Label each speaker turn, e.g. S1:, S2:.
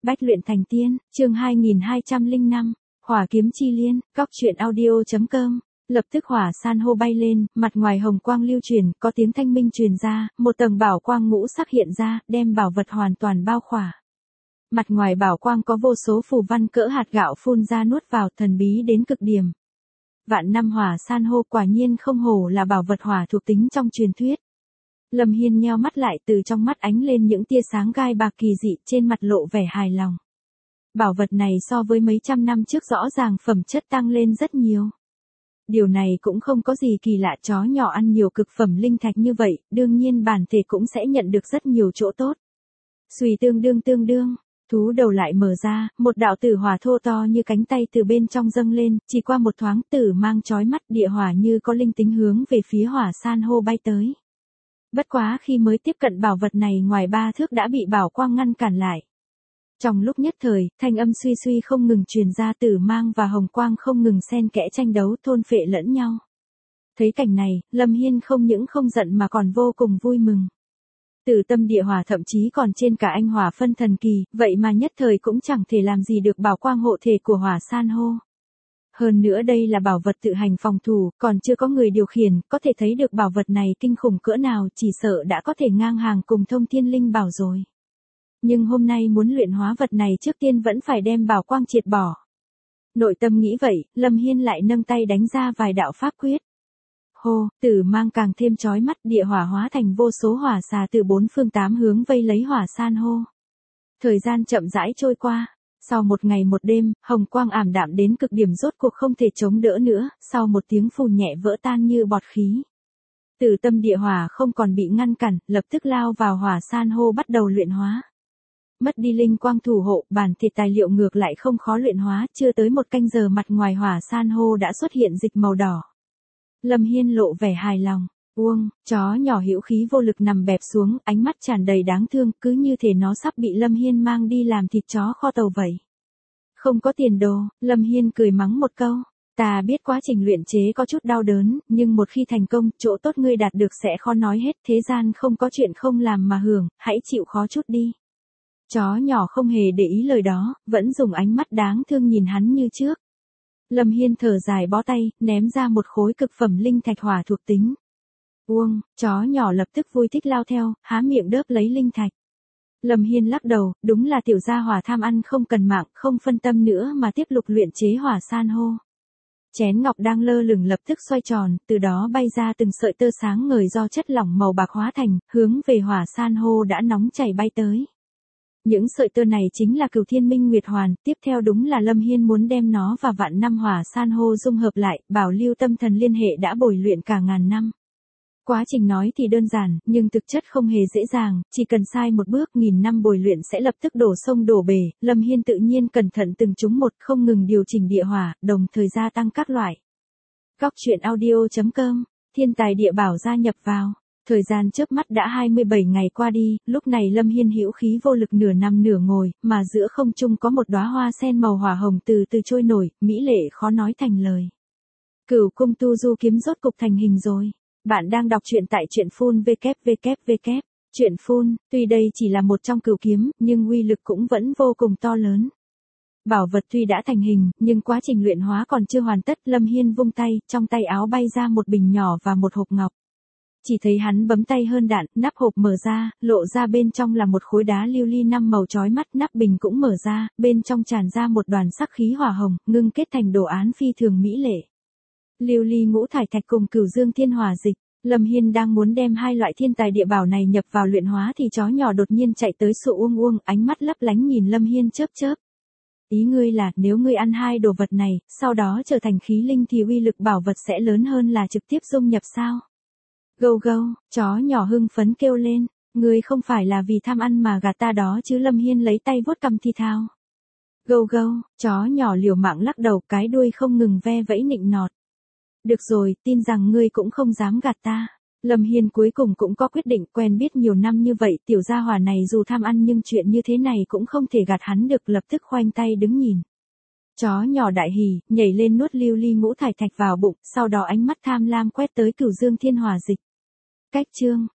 S1: Bách luyện thành tiên, chương 2205, Hỏa kiếm chi liên, góc truyện audio.com. Lập tức hỏa san hô bay lên, mặt ngoài hồng quang lưu truyền, có tiếng thanh minh truyền ra, một tầng bảo quang ngũ sắc hiện ra, đem bảo vật hoàn toàn bao khỏa. Mặt ngoài bảo quang có vô số phù văn cỡ hạt gạo phun ra nuốt vào, thần bí đến cực điểm. Vạn năm hỏa san hô quả nhiên không hổ là bảo vật hỏa thuộc tính trong truyền thuyết. Lâm Hiên nheo mắt lại, từ trong mắt ánh lên những tia sáng gai bạc kỳ dị, trên mặt lộ vẻ hài lòng. Bảo vật này so với mấy trăm năm trước rõ ràng phẩm chất tăng lên rất nhiều. Điều này cũng không có gì kỳ lạ, chó nhỏ ăn nhiều cực phẩm linh thạch như vậy, đương nhiên bản thể cũng sẽ nhận được rất nhiều chỗ tốt. Xuy tương đương, thú đầu lại mở ra, một đạo tử hỏa thô to như cánh tay từ bên trong dâng lên, chỉ qua một thoáng tử mang chói mắt, địa hỏa như có linh tính hướng về phía hỏa san hô bay tới. Bất quá khi mới tiếp cận bảo vật này, ngoài 3 thước đã bị bảo quang ngăn cản lại. Trong lúc nhất thời, thanh âm suy suy không ngừng truyền ra, tử mang và hồng quang không ngừng xen kẽ tranh đấu, thôn phệ lẫn nhau. Thấy cảnh này, Lâm Hiên không những không giận mà còn vô cùng vui mừng. Tử tâm địa hỏa thậm chí còn trên cả anh hỏa phân thần kỳ, vậy mà nhất thời cũng chẳng thể làm gì được bảo quang hộ thể của hỏa san hô. Hơn nữa đây là bảo vật tự hành phòng thủ, còn chưa có người điều khiển, có thể thấy được bảo vật này kinh khủng cỡ nào, chỉ sợ đã có thể ngang hàng cùng thông thiên linh bảo rồi. Nhưng hôm nay muốn luyện hóa vật này trước tiên vẫn phải đem bảo quang triệt bỏ. Nội tâm nghĩ vậy, Lâm Hiên lại nâng tay đánh ra vài đạo pháp quyết. Hô, tử mang càng thêm chói mắt, địa hỏa hóa thành vô số hỏa xà từ 4 phương 8 hướng vây lấy hỏa san hô. Thời gian chậm rãi trôi qua. Sau một ngày một đêm, hồng quang ảm đạm đến cực điểm rốt cuộc không thể chống đỡ nữa, sau một tiếng phù nhẹ vỡ tan như bọt khí. Tử tâm địa hỏa không còn bị ngăn cản, lập tức lao vào hỏa san hô bắt đầu luyện hóa. Mất đi linh quang thủ hộ, bản thịt tài liệu ngược lại không khó luyện hóa, chưa tới một canh giờ mặt ngoài hỏa san hô đã xuất hiện dịch màu đỏ. Lâm Hiên lộ vẻ hài lòng. Uông, chó nhỏ hữu khí vô lực nằm bẹp xuống, ánh mắt tràn đầy đáng thương, cứ như thể nó sắp bị Lâm Hiên mang đi làm thịt chó kho tàu vậy. Không có tiền đồ, Lâm Hiên cười mắng một câu. Ta biết quá trình luyện chế có chút đau đớn, nhưng một khi thành công, chỗ tốt ngươi đạt được sẽ khó nói hết, thế gian không có chuyện không làm mà hưởng, hãy chịu khó chút đi. Chó nhỏ không hề để ý lời đó, vẫn dùng ánh mắt đáng thương nhìn hắn như trước. Lâm Hiên thở dài bó tay, ném ra một khối cực phẩm linh thạch hỏa thuộc tính. Uông, chó nhỏ lập tức vui thích lao theo, há miệng đớp lấy linh thạch. Lâm Hiên lắc đầu, đúng là tiểu gia hỏa tham ăn không cần mạng, không phân tâm nữa mà tiếp tục luyện chế hỏa san hô. Chén ngọc đang lơ lửng lập tức xoay tròn, từ đó bay ra từng sợi tơ sáng ngời do chất lỏng màu bạc hóa thành, hướng về hỏa san hô đã nóng chảy bay tới. Những sợi tơ này chính là Cửu Thiên Minh Nguyệt Hoàn, tiếp theo đúng là Lâm Hiên muốn đem nó và vạn năm hỏa san hô dung hợp lại, bảo lưu tâm thần liên hệ đã bồi luyện cả ngàn năm. Quá trình nói thì đơn giản, nhưng thực chất không hề dễ dàng, chỉ cần sai một bước, 1000 năm bồi luyện sẽ lập tức đổ sông đổ bể. Lâm Hiên tự nhiên cẩn thận từng chúng một, không ngừng điều chỉnh địa hỏa, đồng thời gia tăng các loại. Góc truyện audio.com, thiên tài địa bảo gia nhập vào. Thời gian chớp mắt đã 27 ngày qua đi, lúc này Lâm Hiên hữu khí vô lực nửa nằm nửa ngồi, mà giữa không trung có một đóa hoa sen màu hỏa hồng từ từ trôi nổi, mỹ lệ khó nói thành lời. Cửu cung tu du kiếm rốt cục thành hình rồi. Bạn đang đọc truyện tại truyện phun www. Truyện phun, tuy đây chỉ là một trong cửu kiếm, nhưng uy lực cũng vẫn vô cùng to lớn. Bảo vật tuy đã thành hình, nhưng quá trình luyện hóa còn chưa hoàn tất. Lâm Hiên vung tay, trong tay áo bay ra một bình nhỏ và một hộp ngọc. Chỉ thấy hắn bấm tay hơn đạn, nắp hộp mở ra, lộ ra bên trong là một khối đá lưu ly 5 màu chói mắt, nắp bình cũng mở ra, bên trong tràn ra một đoàn sắc khí hỏa hồng, ngưng kết thành đồ án phi thường mỹ lệ. Lưu ly ngũ thải thạch cùng Cửu Dương Thiên Hỏa Dịch. Lâm Hiên đang muốn đem hai loại thiên tài địa bảo này nhập vào luyện hóa thì chó nhỏ đột nhiên chạy tới sụ uông, ánh mắt lấp lánh nhìn Lâm Hiên chớp chớp. Ý ngươi là nếu ngươi ăn hai đồ vật này, sau đó trở thành khí linh thì uy lực bảo vật sẽ lớn hơn là trực tiếp dung nhập sao? Gâu gâu, chó nhỏ hưng phấn kêu lên, ngươi không phải là vì tham ăn mà gạt ta đó chứ? Lâm Hiên lấy tay vuốt cằm thì thào. Gâu gâu, chó nhỏ liều mạng lắc đầu, cái đuôi không ngừng ve vẫy nịnh nọt. Được rồi, tin rằng ngươi cũng không dám gạt ta. Lâm Hiên cuối cùng cũng có quyết định, quen biết nhiều năm như vậy, tiểu gia hỏa này dù tham ăn nhưng chuyện như thế này cũng không thể gạt hắn được, lập tức khoanh tay đứng nhìn. Chó nhỏ đại hỉ, nhảy lên nuốt lưu ly ngũ thải thạch vào bụng, sau đó ánh mắt tham lam quét tới Cửu Dương Thiên Hỏa Dịch. Cách chương,